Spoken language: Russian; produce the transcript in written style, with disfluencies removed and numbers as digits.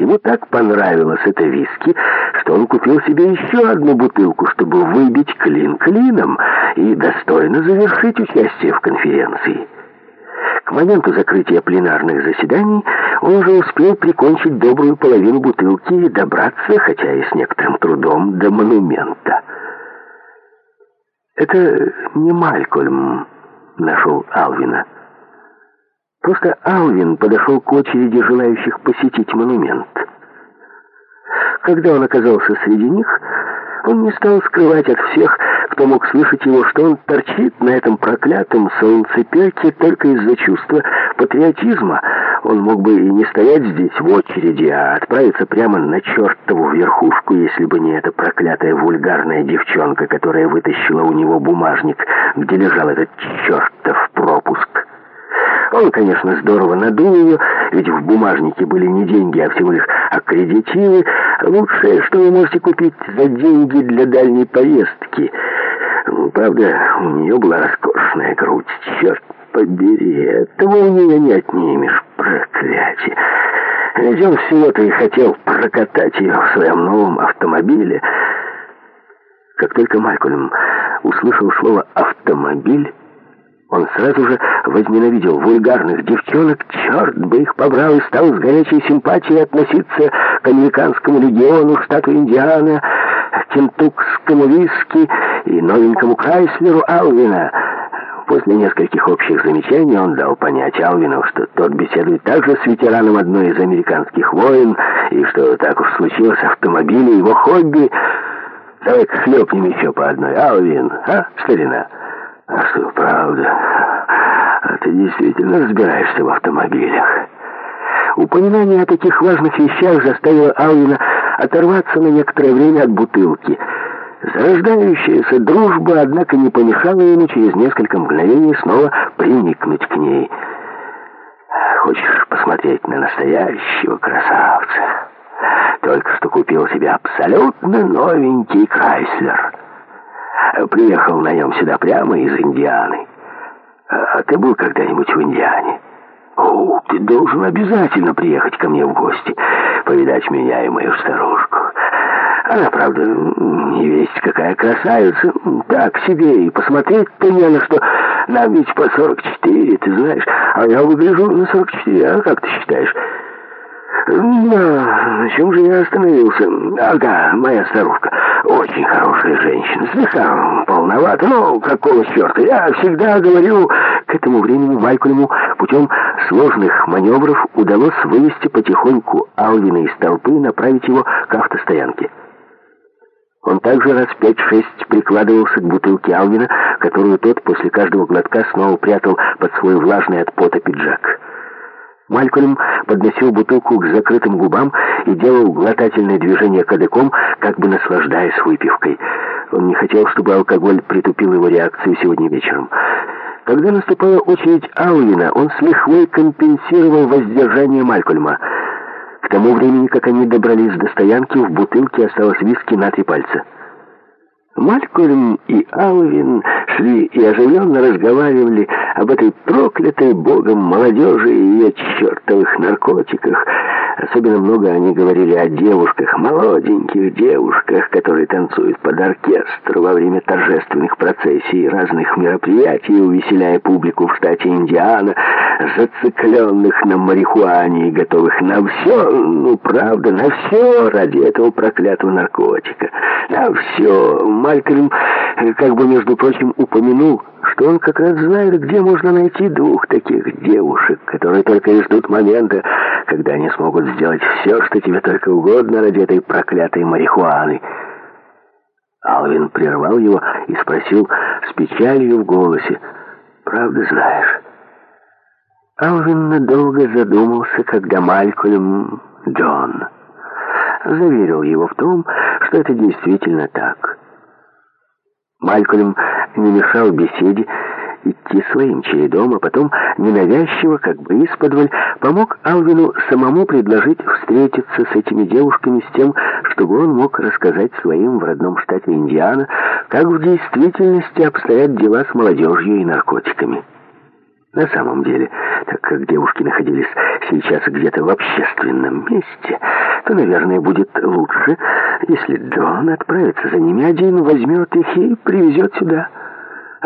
ему так понравилось это виски, что он купил себе еще одну бутылку, чтобы выбить клин клином и достойно завершить участие в конференции. К моменту закрытия пленарных заседаний он уже успел прикончить добрую половину бутылки и добраться, хотя и с некоторым трудом, до монумента. Это не Малькольм нашел Алвина. Просто Алвин подошел к очереди желающих посетить монумент. Когда он оказался среди них, он не стал скрывать от всех, кто мог слышать его, что он торчит на этом проклятом солнцепеке только из-за чувства патриотизма. Он мог бы и не стоять здесь в очереди, а отправиться прямо на чертову верхушку, если бы не эта проклятая вульгарная девчонка, которая вытащила у него бумажник, где лежал этот чертов пропуск. Он, конечно, здорово надул ее, ведь в бумажнике были не деньги, а всего лишь аккредитивы. Лучшее, что вы можете купить за деньги для дальней поездки. Правда, у нее была роскошная грудь. Черт побери, этого у нее не отнимешь, проклятие. Ведь он всего-то и хотел прокатать ее в своем новом автомобиле. Как только Малькольм услышал слово «автомобиль», он сразу же возненавидел вульгарных девчонок, черт бы их побрал, и стал с горячей симпатией относиться к американскому легиону, штату Индиана, кентукскому виски и новенькому Крайслеру Алвина. После нескольких общих замечаний он дал понять Алвину, что тот беседует также с ветераном одной из американских войн, и что так уж случилось, автомобили его хобби. Давай-ка хлепнем еще по одной, Алвин, а, старина? А что, правда? А ты действительно разбираешься в автомобилях? Упоминание о таких важных вещах заставило Алвина оторваться на некоторое время от бутылки. Зарождающаяся дружба, однако, не помешала ему через несколько мгновений снова приникнуть к ней. Хочешь посмотреть на настоящего красавца? Только что купил себе абсолютно новенький Крайслер. Приехал на нем сюда прямо из Индианы. А ты был когда-нибудь в Индиане? О, ты должен обязательно приехать ко мне в гости, повидать меня и мою старушку. Она, правда, не весть какая красавица, так себе, и посмотреть-то не на что. Нам ведь по 44, ты знаешь, а я выгляжу на 44, а как ты считаешь? На чем же я остановился? Ага, моя старушка. Очень хорошая женщина. Слегка полновата, но какого черта? Я всегда говорю... К этому времени Малькольму путем сложных маневров удалось вывести потихоньку Алвина из толпы и направить его к автостоянке. Он также раз 5-6 прикладывался к бутылке Алвина, которую тот после каждого глотка снова прятал под свой влажный от пота пиджак. Малькольм подносил бутылку к закрытым губам и делал глотательные движения кадыком, как бы наслаждаясь выпивкой. Он не хотел, чтобы алкоголь притупил его реакцию сегодня вечером. Когда наступала очередь Алвина, он с лихвой компенсировал воздержание Малькольма. К тому времени, как они добрались до стоянки, в бутылке осталось виски на 3 пальца. Малькольм и Алвин шли и оживленно разговаривали об этой проклятой богом молодежи и ее чертовых наркотиках. Особенно много они говорили о девушках, молоденьких девушках, которые танцуют под оркестр во время торжественных процессий и разных мероприятий, увеселяя публику в штате Индиана, зацикленных на марихуане и готовых на все, ну правда, на все ради этого проклятого наркотика. На все. Малькольм, как бы, между прочим, упомянул, что он как раз знает, где можно найти 2 таких девушек, которые только и ждут момента, когда они смогут сделать все, что тебе только угодно ради этой проклятой марихуаны. Алвин прервал его и спросил с печалью в голосе: «Правда знаешь?» Алвин надолго задумался, когда Малькольм Джон заверил его в том, что это действительно так. Малькольм не мешал беседе идти своим чередом, а потом ненавязчиво, как бы исподволь, помог Алвину самому предложить встретиться с этими девушками с тем, чтобы он мог рассказать своим в родном штате Индиана, как в действительности обстоят дела с молодежью и наркотиками. На самом деле, так как девушки находились сейчас где-то в общественном месте, что, наверное, будет лучше, если Джон отправится за ними один, возьмет их и привезет сюда.